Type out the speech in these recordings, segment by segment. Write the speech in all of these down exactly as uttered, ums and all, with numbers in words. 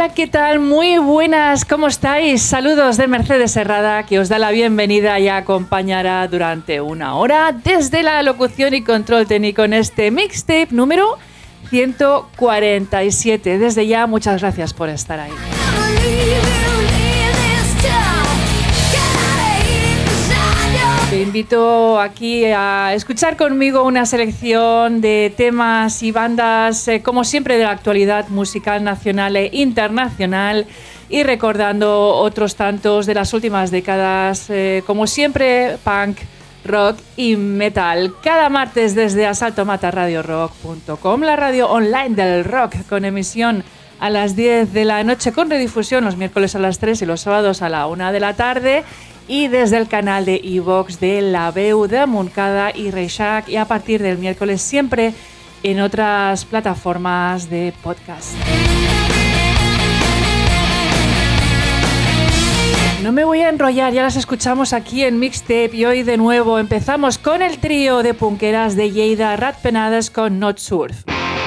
Hola, ¿qué tal? Muy buenas, ¿cómo estáis? Saludos de Mercedes Herrada, que os da la bienvenida y acompañará durante una hora desde la locución y control técnico en este mixtape número ciento cuarenta y siete. Desde ya, muchas gracias por estar ahí. Te invito aquí a escuchar conmigo una selección de temas y bandas, eh, como siempre, de la actualidad musical nacional e internacional, y recordando otros tantos de las últimas décadas, eh, como siempre, punk, rock y metal. Cada martes desde asalto mata radio rock punto com, la radio online del rock, con emisión a las diez de la noche, con redifusión los miércoles a las tres y los sábados a la una de la tarde. Y desde el canal de iVox de La Veu de Montcada y Reixac, y a partir del miércoles siempre en otras plataformas de podcast. No me voy a enrollar, ya las escuchamos aquí en Mixtape, y hoy de nuevo empezamos con el trío de punqueras de Lleida, Ratpenades, con Not Surf.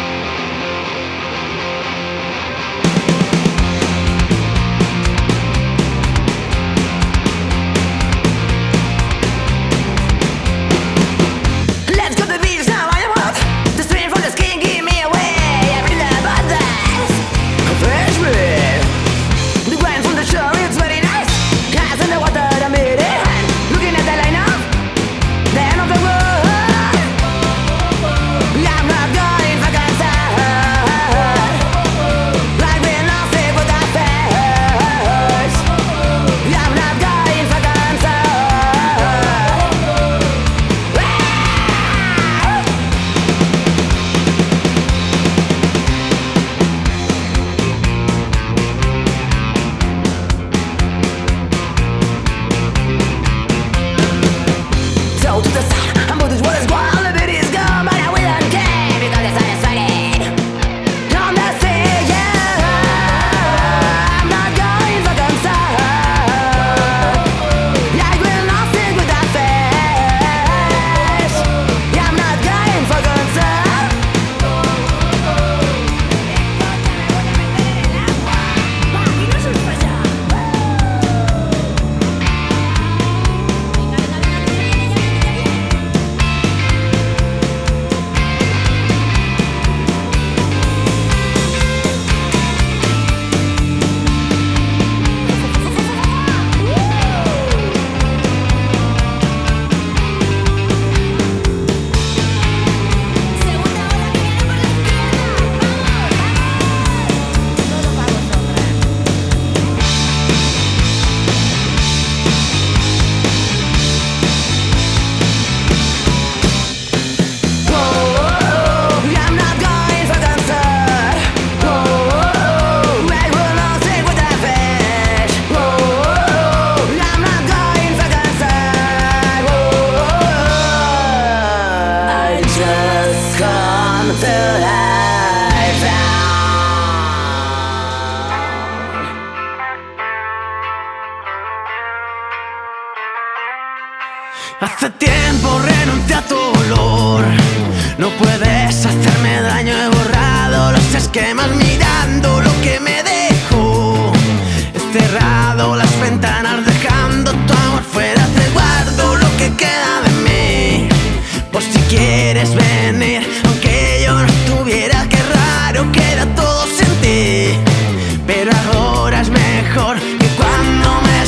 Hace tiempo renuncié a tu olor. No puedes hacerme daño, he borrado los esquemas mirando lo que me dejó. He cerrado las ventanas dejando tu amor fuera. Te guardo lo que queda de mí, por si quieres venir, aunque yo no estuviera. Qué raro queda todo sin ti, pero ahora es mejor que cuando me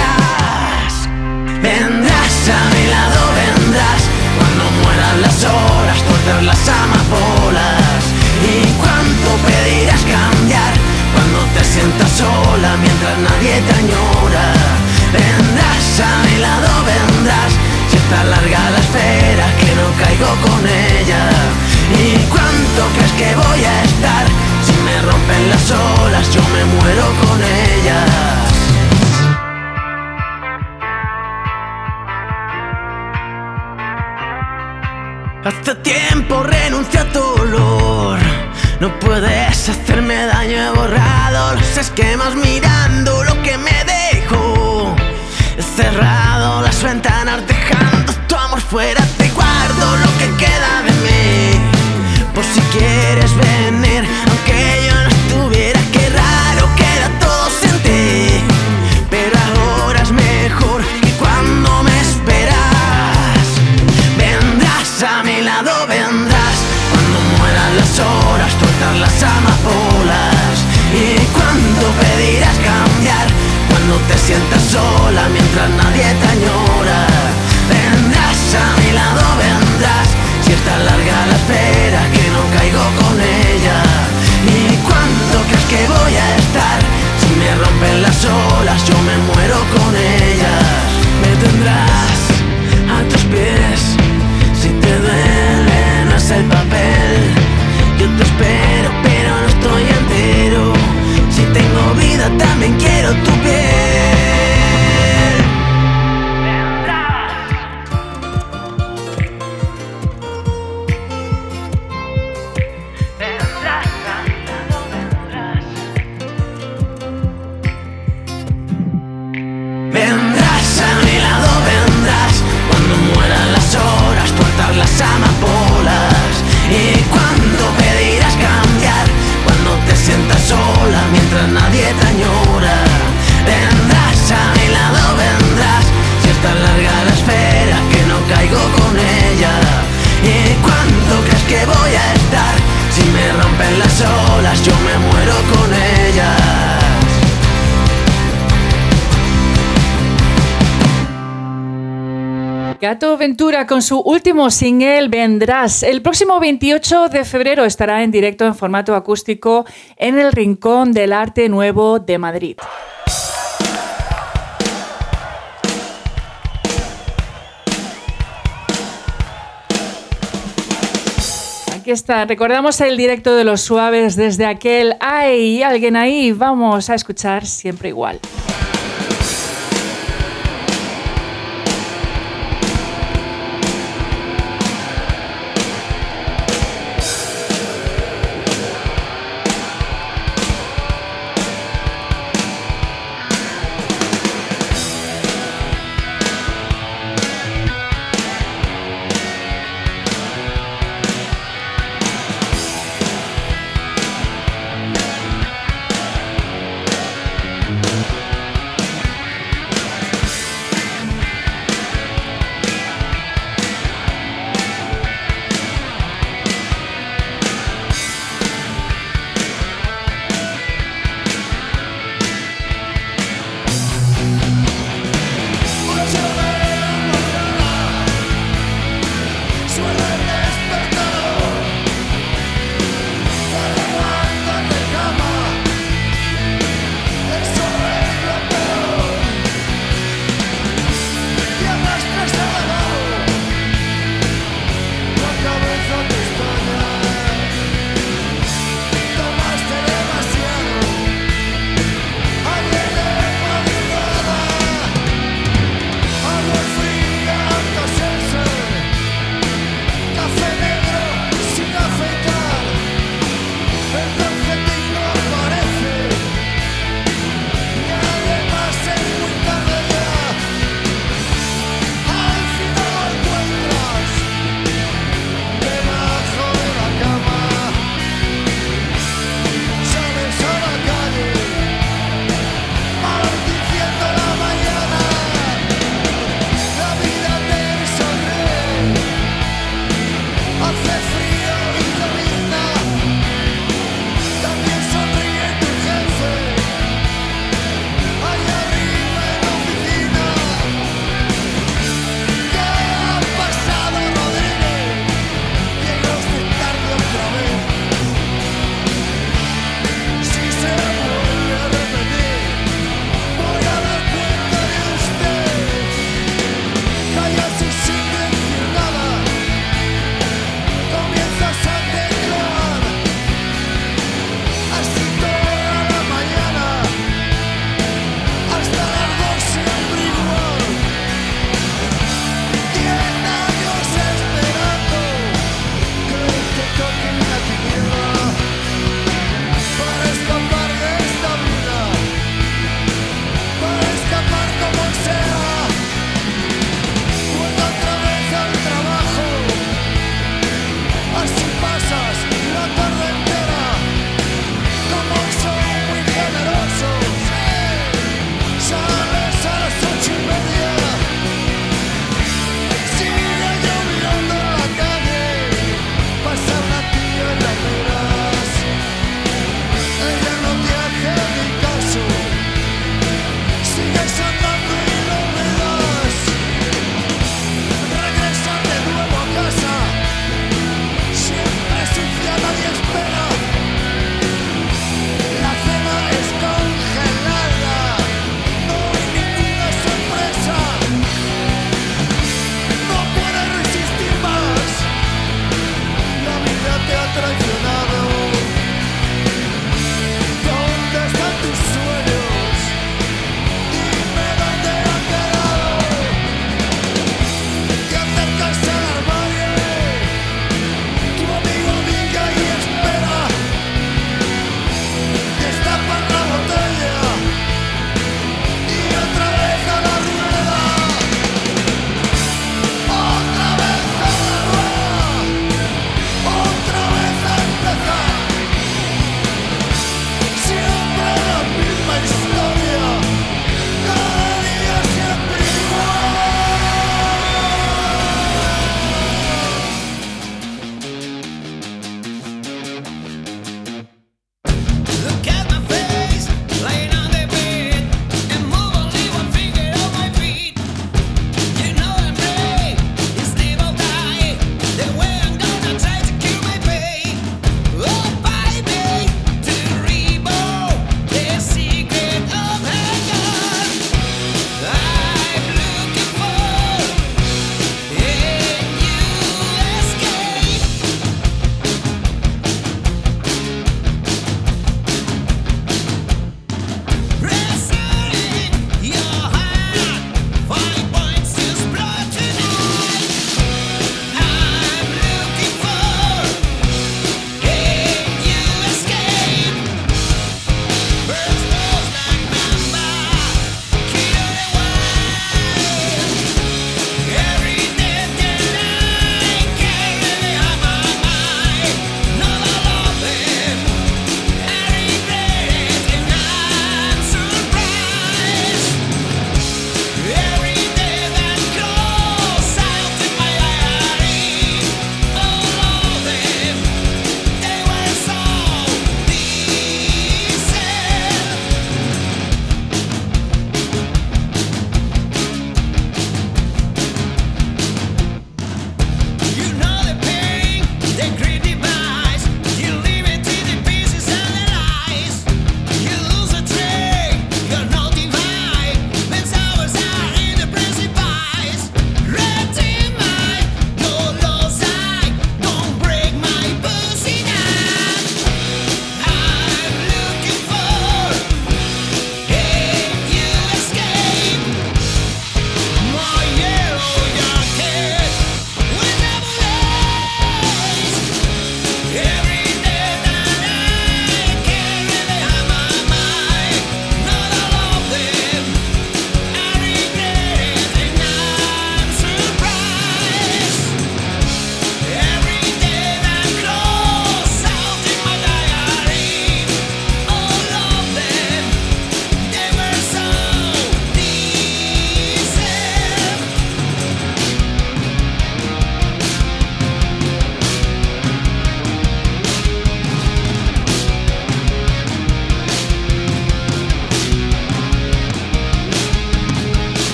esperas. Vendrás a mi lado, vendrás cuando mueran las horas, torcer las amapolas. ¿Y cuánto pedirás cambiar cuando te sientas sola mientras nadie te añora? Vendrás a mi lado, vendrás, si está larga la espera que no caigo con ella. ¿Y cuánto crees que voy a estar? Si me rompen las olas yo me muero con ellas. Hace tiempo renuncié a tu olor. No puedes hacerme daño, he borrado los esquemas mirando lo que me dejó. He cerrado las ventanas dejando tu amor fuera. Te guardo lo que queda de mí, por si quieres venir, aunque yo no estuviera. Qué raro que tu piel. Vendrás, vendrás a mi lado, vendrás. Vendrás a mi lado, vendrás. Cuando mueran las horas, tuertas las amapolas. Y cuando pedirás cambiar, cuando te sientas sola mientras nadie te añora. Vendrás a mi lado, vendrás. Si es tan larga la espera que no caigo con ella. Y cuando crees que voy a estar, si me rompen las olas yo me muero con ellas. Gato Ventura con su último single Vendrás. El próximo veintiocho de febrero estará en directo en formato acústico en el Rincón del Arte Nuevo de Madrid. Aquí está, recordamos el directo de Los Suaves desde aquel "Hay alguien ahí". Vamos a escuchar Siempre Igual.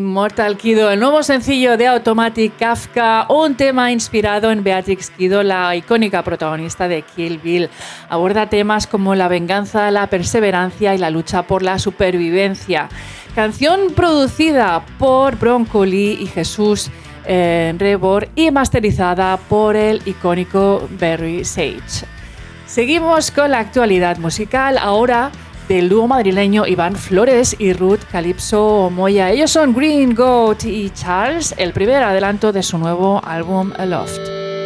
Mortal Kido, el nuevo sencillo de Automatic Kafka, un tema inspirado en Beatrix Kido, la icónica protagonista de Kill Bill. Aborda temas como la venganza, la perseverancia y la lucha por la supervivencia. Canción producida por Bronco Lee y Jesús eh, Rebor y masterizada por el icónico Barry Sage. Seguimos con la actualidad musical, ahora del dúo madrileño Iván Flores y Ruth Calypso Moya. Ellos son Green Goat y Charles, el primer adelanto de su nuevo álbum Aloft.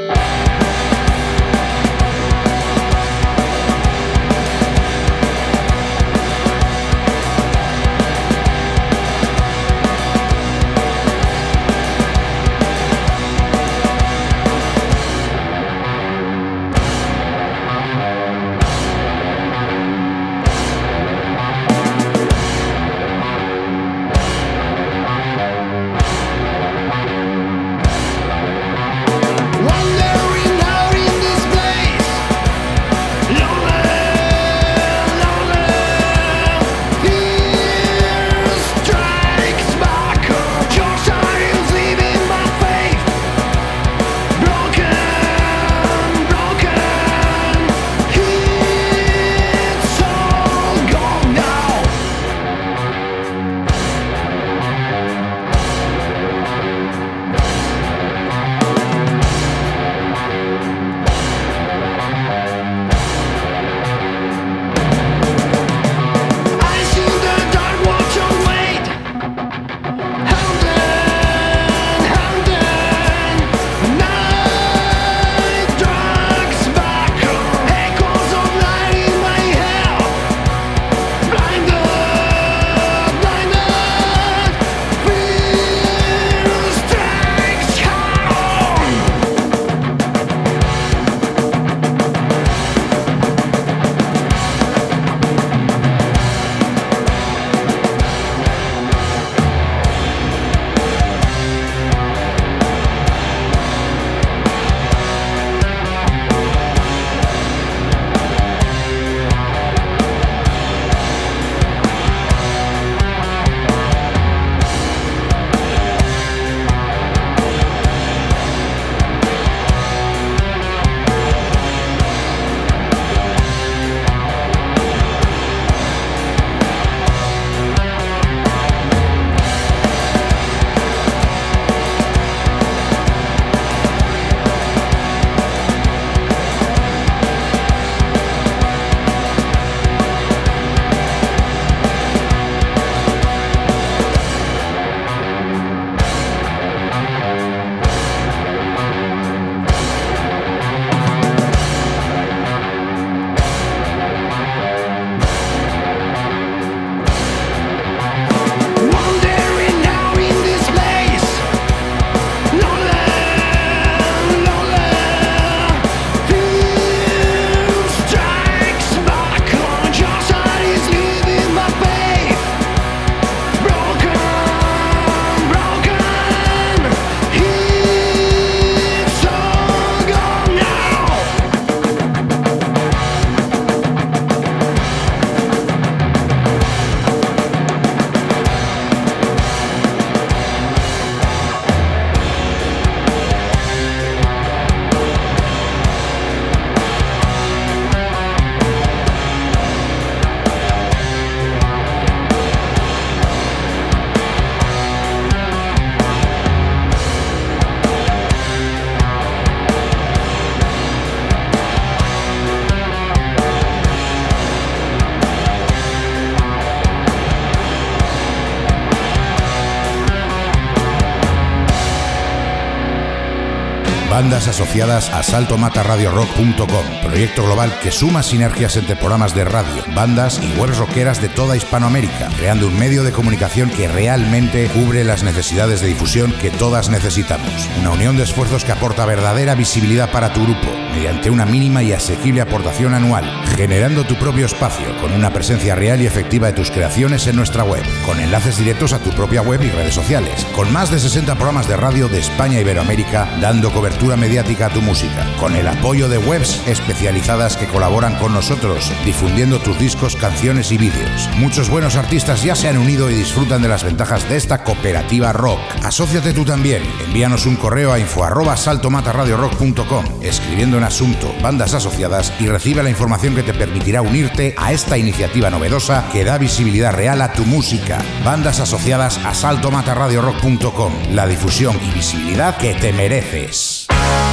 Bandas asociadas a salto mata radio rock punto com, proyecto global que suma sinergias entre programas de radio, bandas y webs rockeras de toda Hispanoamérica, creando un medio de comunicación que realmente cubre las necesidades de difusión que todas necesitamos. Una unión de esfuerzos que aporta verdadera visibilidad para tu grupo, mediante una mínima y asequible aportación anual. generando tu propio espacio con una presencia real y efectiva de tus creaciones en nuestra web, con enlaces directos a tu propia web y redes sociales, con más de sesenta programas de radio de España e Iberoamérica dando cobertura mediática a tu música, con el apoyo de webs especializadas que colaboran con nosotros, difundiendo tus discos, canciones y vídeos. Muchos buenos artistas ya se han unido y disfrutan de las ventajas de esta cooperativa rock. Asóciate tú también. Envíanos un correo a info arroba saltomatarradiorock punto com, escribiendo en asunto bandas asociadas, y recibe la información que te permitirá unirte a esta iniciativa novedosa que da visibilidad real a tu música. Bandas asociadas a saltomatarradiorock punto com. La difusión y visibilidad que te mereces.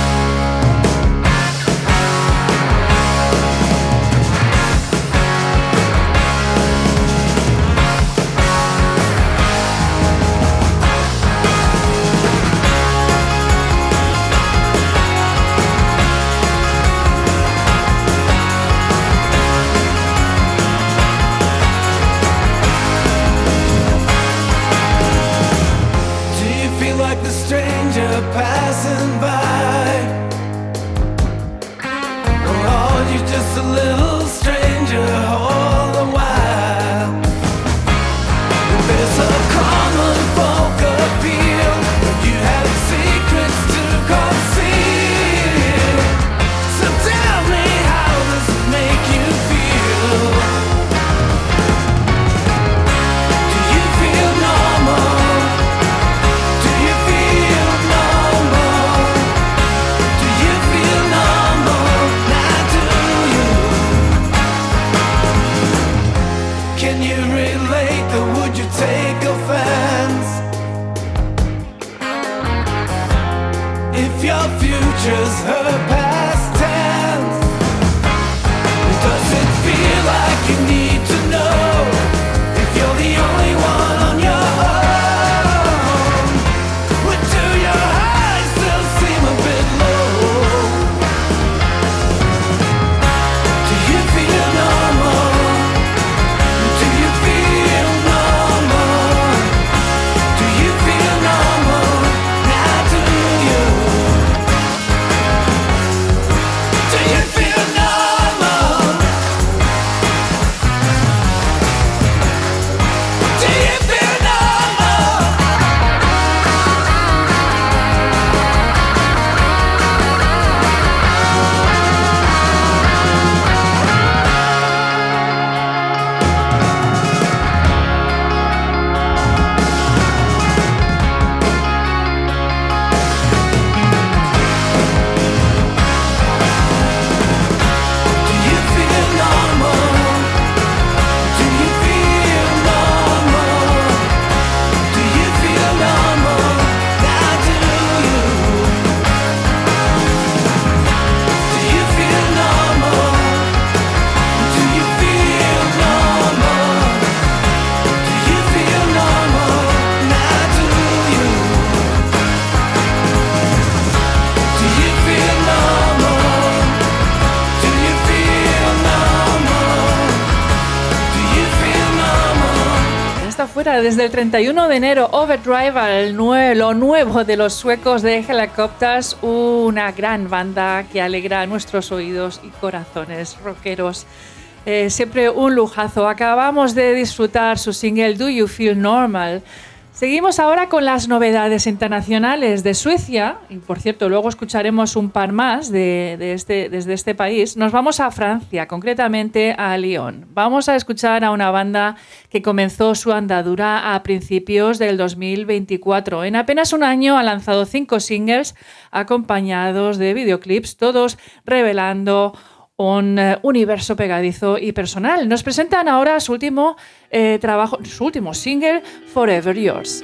Desde el treinta y uno de enero, Overdrive, el nue- lo nuevo de los suecos de Hellacopters, una gran banda que alegra nuestros oídos y corazones rockeros. Eh, siempre un lujazo. Acabamos de disfrutar su single Do You Feel Normal. Seguimos ahora con las novedades internacionales de Suecia, y por cierto, luego escucharemos un par más de, de este, desde este país. Nos vamos a Francia, concretamente a Lyon. Vamos a escuchar a una banda que comenzó su andadura a principios del dos mil veinticuatro. En apenas un año ha lanzado cinco singles acompañados de videoclips, todos revelando un eh, universo pegadizo y personal. Nos presentan ahora su último eh, trabajo, su último single, Forever Yours.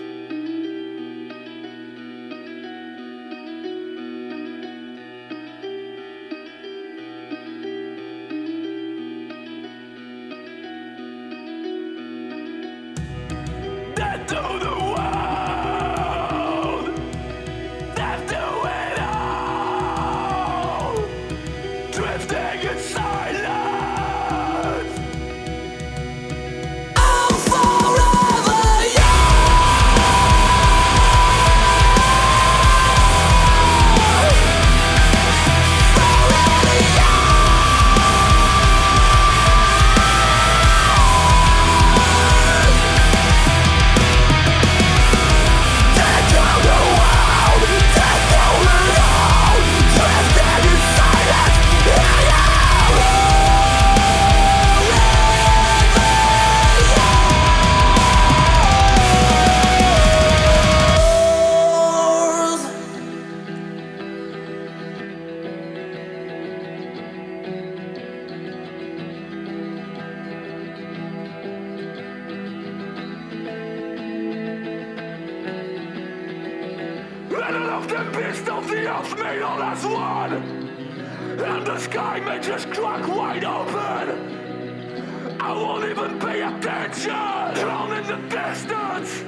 tempest of the earth made all as one, and the sky may just crack wide open. I won't even pay attention, drown in the distance.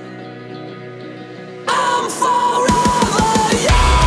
I'm forever young.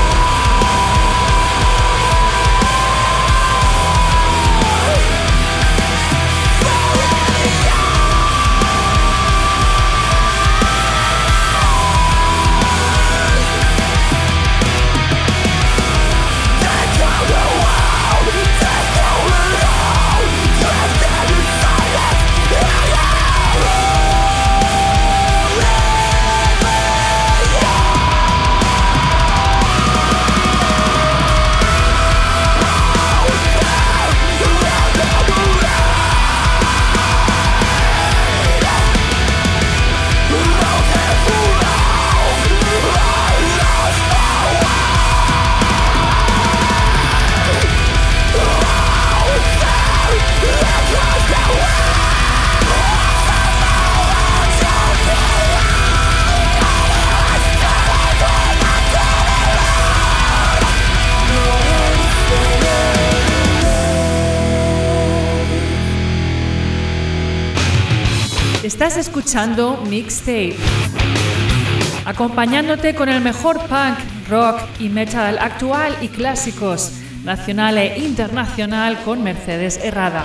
Estás escuchando Mixtape, acompañándote con el mejor punk, rock y metal actual y clásicos, nacional e internacional con Mercedes Herrada.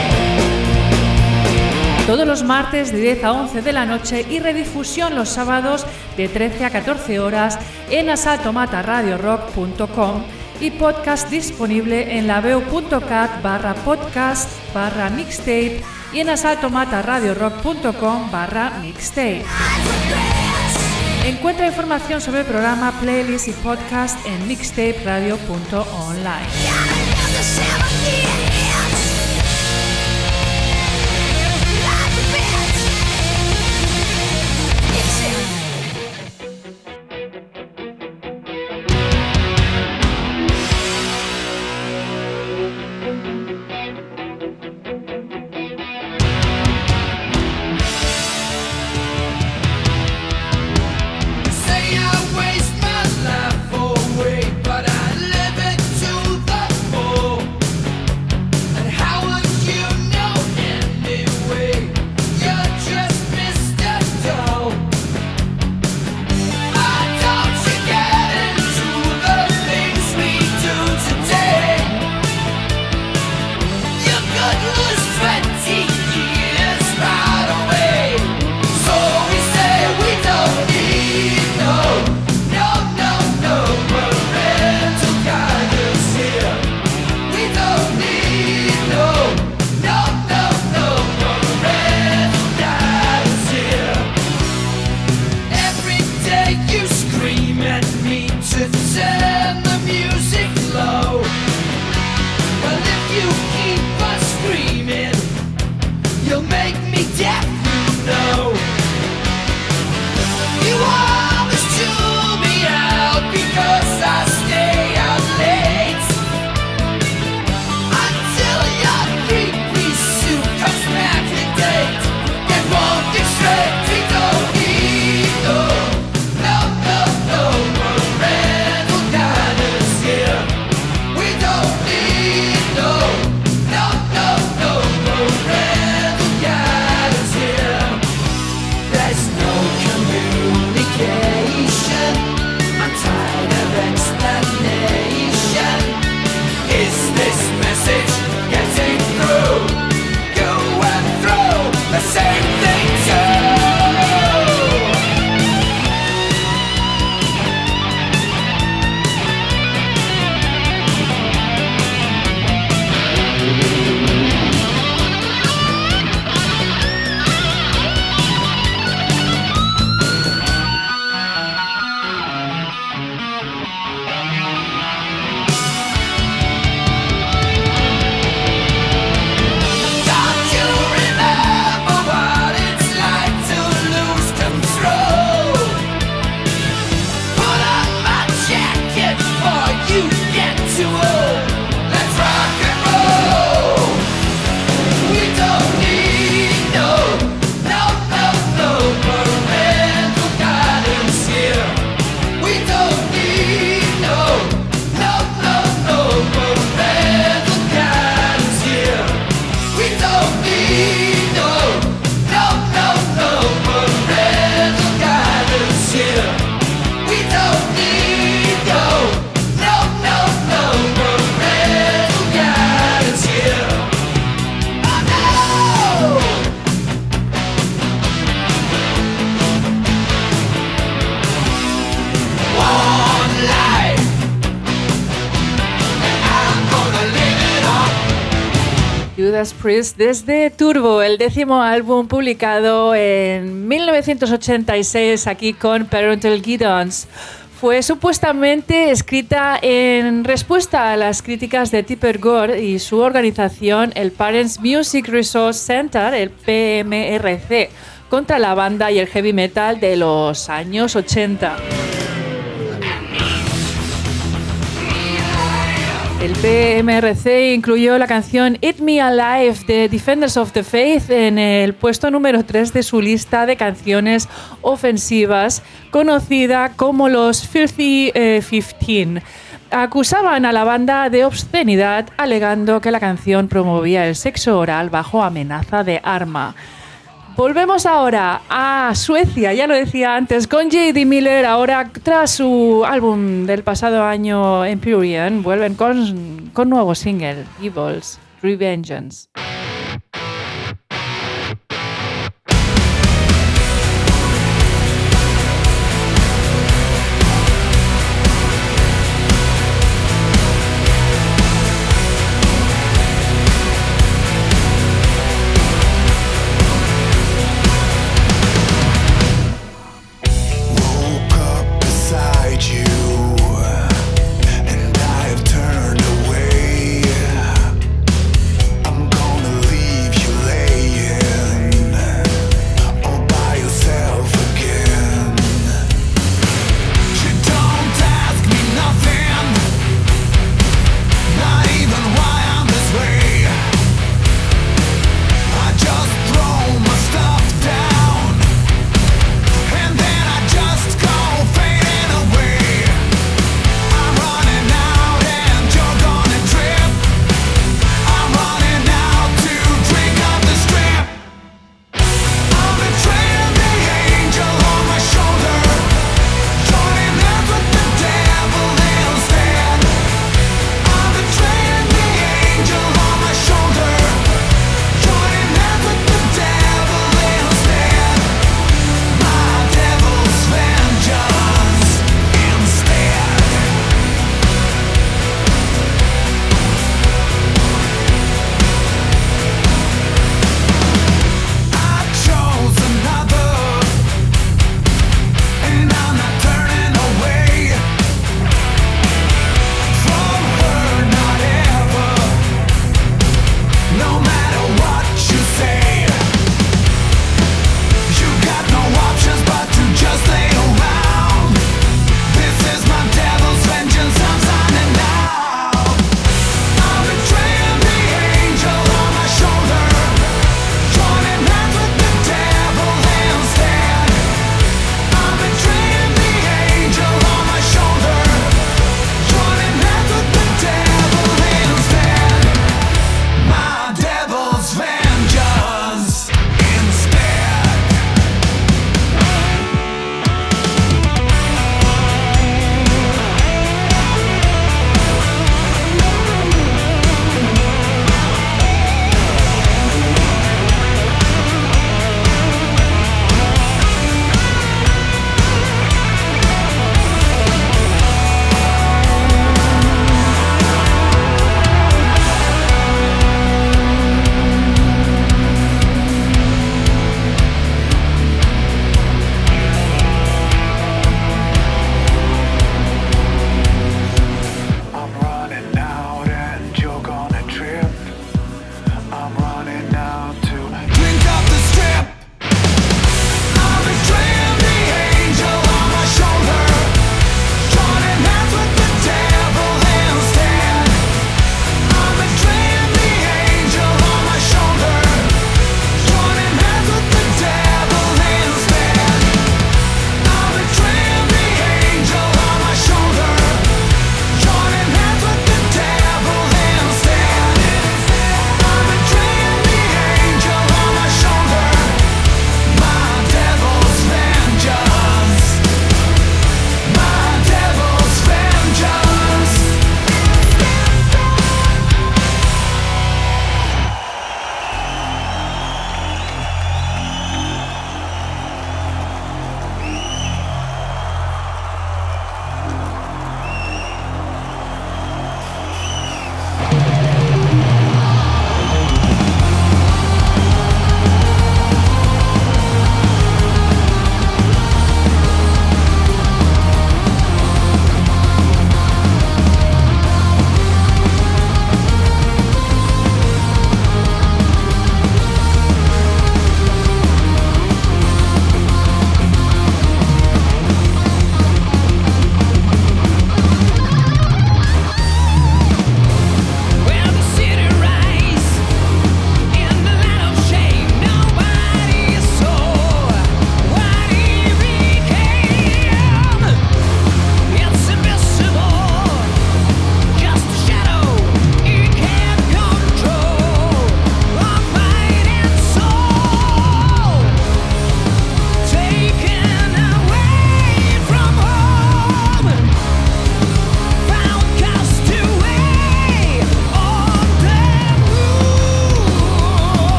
Todos los martes de diez a once de la noche y redifusión los sábados de trece a catorce horas en asalto mata radio rock punto com y podcast disponible en laveo.cat barra podcast barra mixtape y en asalto mata radio rock punto com barra mixtape. Encuentra información sobre el programa, playlist y podcast en mixtape radio punto online. But I live it to the full. Judas Priest desde Turbo, el décimo álbum publicado en mil novecientos ochenta y seis aquí con Parental Guidance. Fue supuestamente escrita en respuesta a las críticas de Tipper Gore y su organización, el Parents Music Resource Center, el P M R C, contra la banda y el heavy metal de los años ochenta. El P M R C incluyó la canción Eat Me Alive de Defenders of the Faith en el puesto número tres de su lista de canciones ofensivas, conocida como los Filthy eh, quince. Acusaban a la banda de obscenidad, alegando que la canción promovía el sexo oral bajo amenaza de arma. Volvemos ahora a Suecia, ya lo decía antes, con J D Miller. Ahora, tras su álbum del pasado año, Empyrean, vuelven con, con nuevo single, Evil's Revengeance. And I've turned away. I'm gonna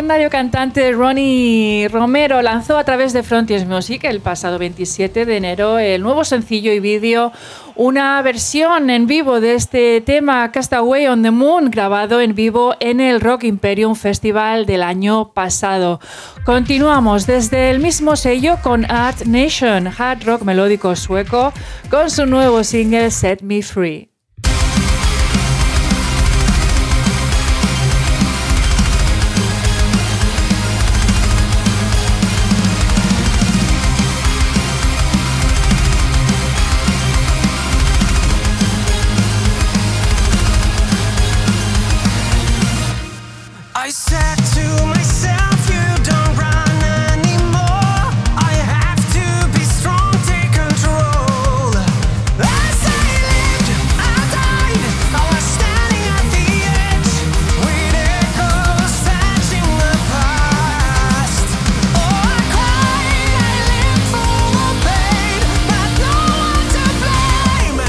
legendario cantante Ronnie Romero lanzó a través de Frontiers Music el pasado veintisiete de enero el nuevo sencillo y vídeo, una versión en vivo de este tema Castaway on the Moon, grabado en vivo en el Rock Imperium Festival del año pasado. Continuamos desde el mismo sello con Art Nation, hard rock melódico sueco, con su nuevo single Set Me Free. I said to myself, you don't run anymore. I have to be strong, take control. As I lived, I died. I was standing at the edge, with echoes searching the past. Oh, I cried, I lived full of pain, but no one to blame.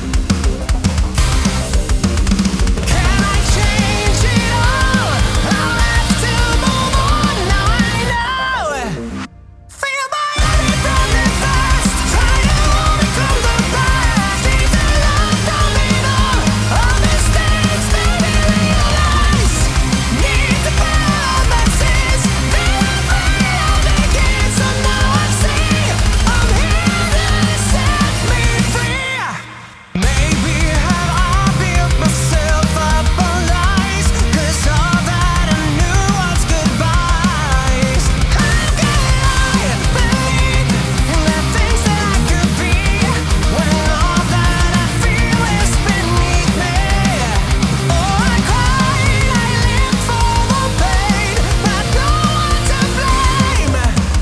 Can I change it all? I'll have to move on, now I know. Feel my enemy from the past, try to overcome the past. Need to learn from it all, all mistakes made me realize. Need to build my sins, feel afraid I'll begin. So now I see, I'm here to set me free. Maybe have I built myself up on lies, 'cause all that I knew was goodbyes. How can I believe in the things that I could be, when all that I feel is beneath me? Oh, I cried, I lived full of pain, but no one to blame.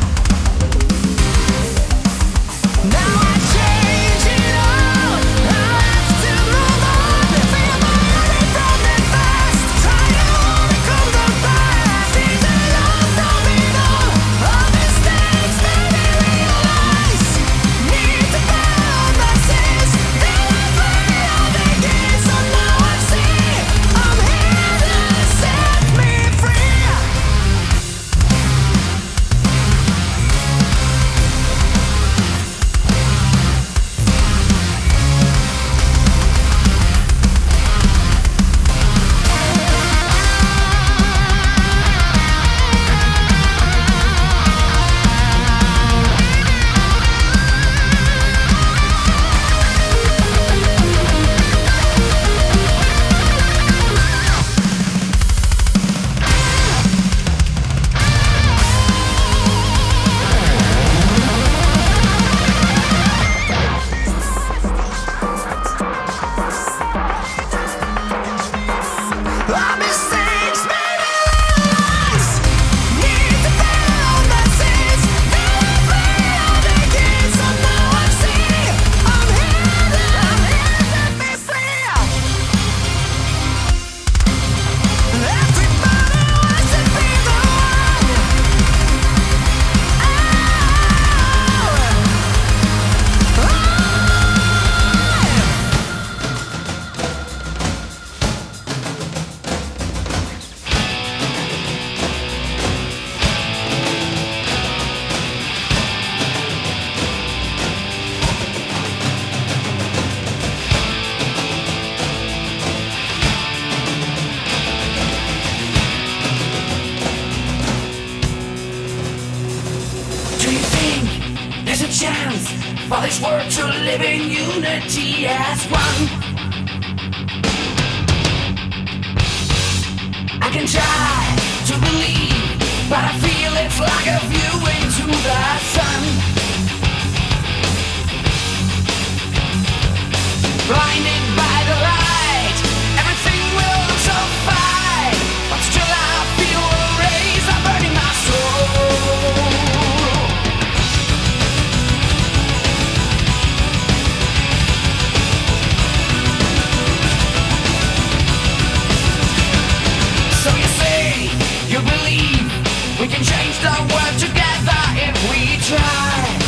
Now I change it all, I'll have to move on. Feel my enemy from the past, try to overcome the past. Need to learn from it all, all mistakes made me realize. Need to build my sins, feel afraid I'll begin. So now I see, I'm here to set me free. All mistakes made me realize. Need to build my sins, feel afraid I'll begin. So now I see, I'm here to, I'm here to set me free. Everybody wants to be the one. Do you think there's a chance for this world to live in unity as one? I can try to believe, but I feel it's like a view into the sun. Blinded by the light, everything will look so fine, but still I feel a rays are burning my soul. So you say you believe we can change the world together if we try.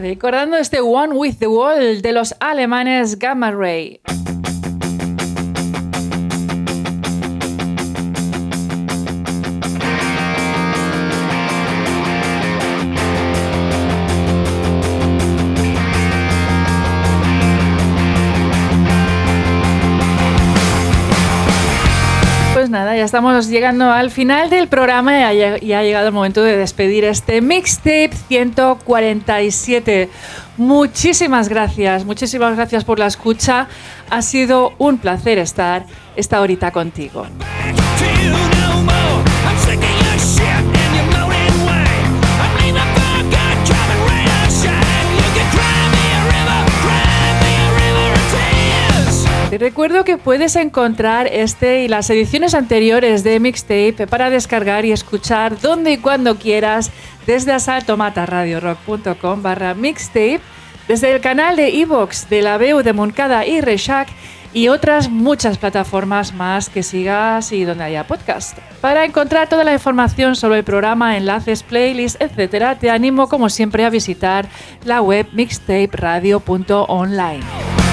Recordando este One with the World de los alemanes Gamma Ray. Pues nada, ya estamos llegando al final del programa y ha, y ha llegado el momento de despedir este Mixtape ciento cuarenta y siete. Muchísimas gracias, muchísimas gracias por la escucha. Ha sido un placer estar esta horita contigo. Te recuerdo que puedes encontrar este y las ediciones anteriores de Mixtape para descargar y escuchar donde y cuando quieras desde asaltomatarradiorock.com barra mixtape, desde el canal de iVox de La Veu de Montcada y Reixac y otras muchas plataformas más que sigas y donde haya podcast. Para encontrar toda la información sobre el programa, enlaces, playlists, etcétera, te animo como siempre a visitar la web mixtape radio punto online.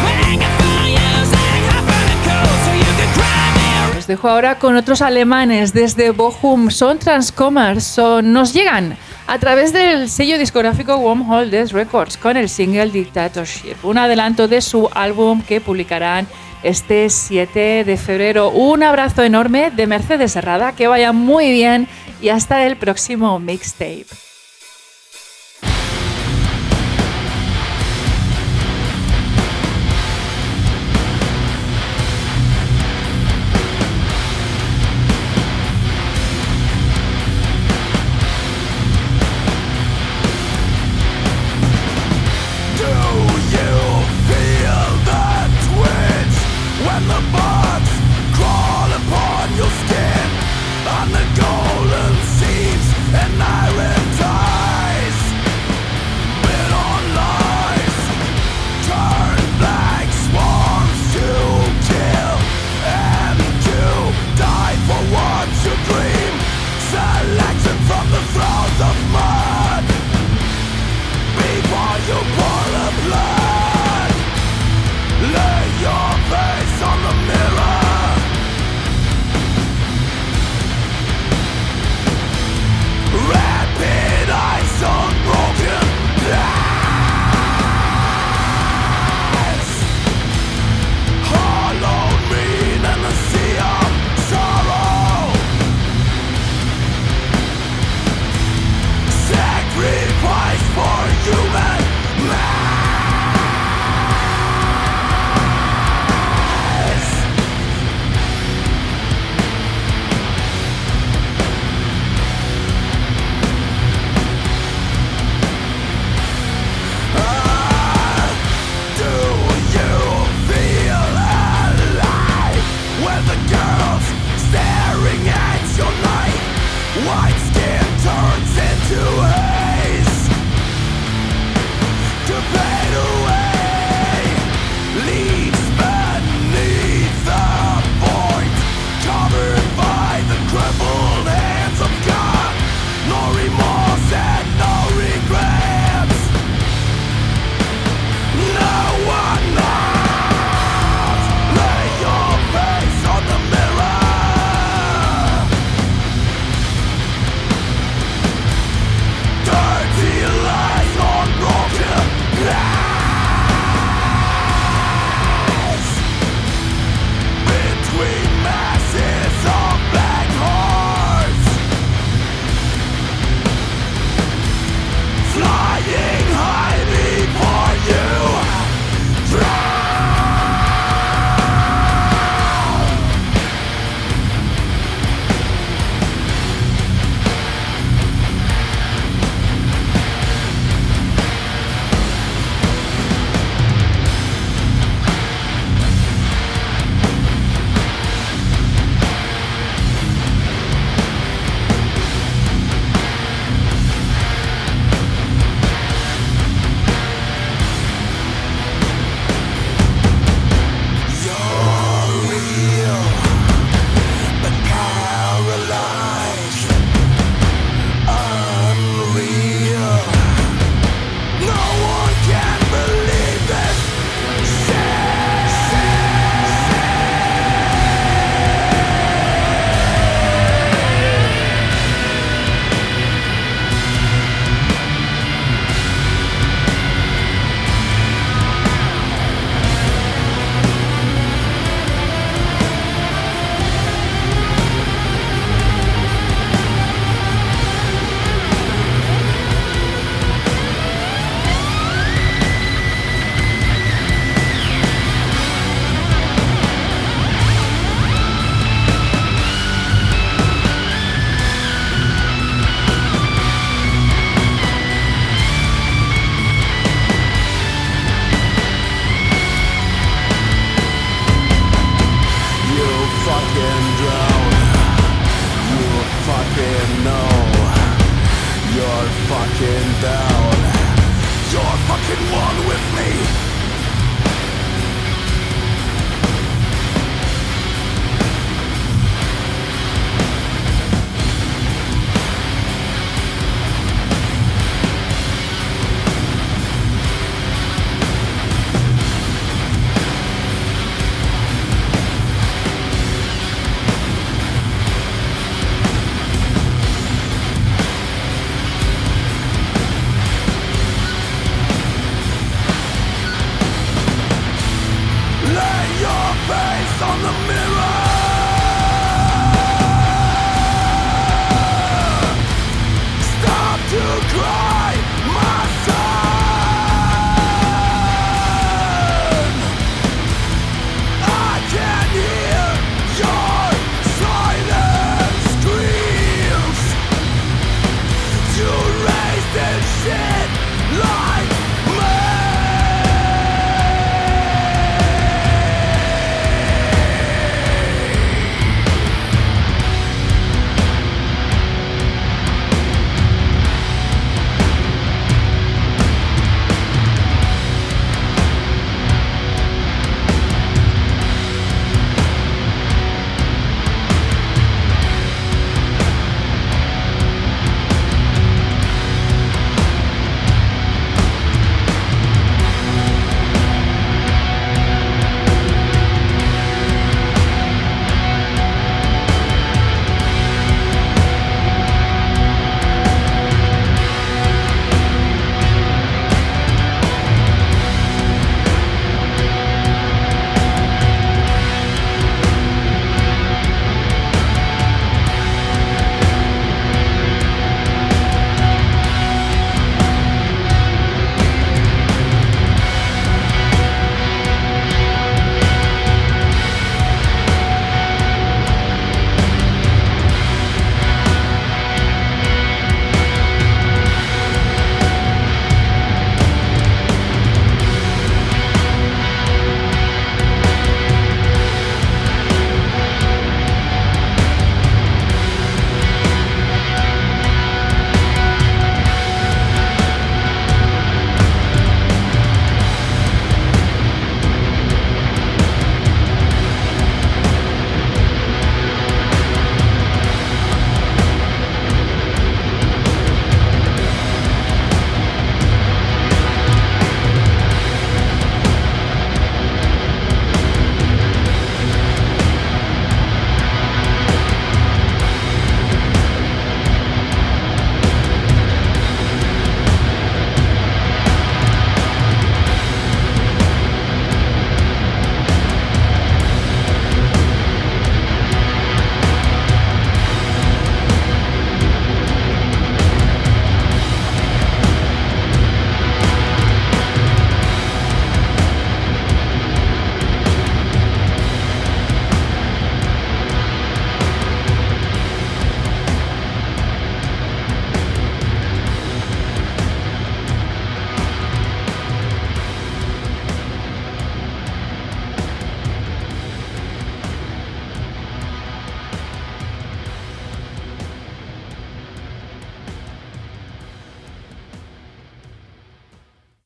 Os dejo ahora con otros alemanes desde Bochum, son Transcomers, son, nos llegan a través del sello discográfico Wormhole Death Records con el single Dictatorship, un adelanto de su álbum que publicarán este siete de febrero. Un abrazo enorme de Mercedes Herrada, que vaya muy bien y hasta el próximo Mixtape.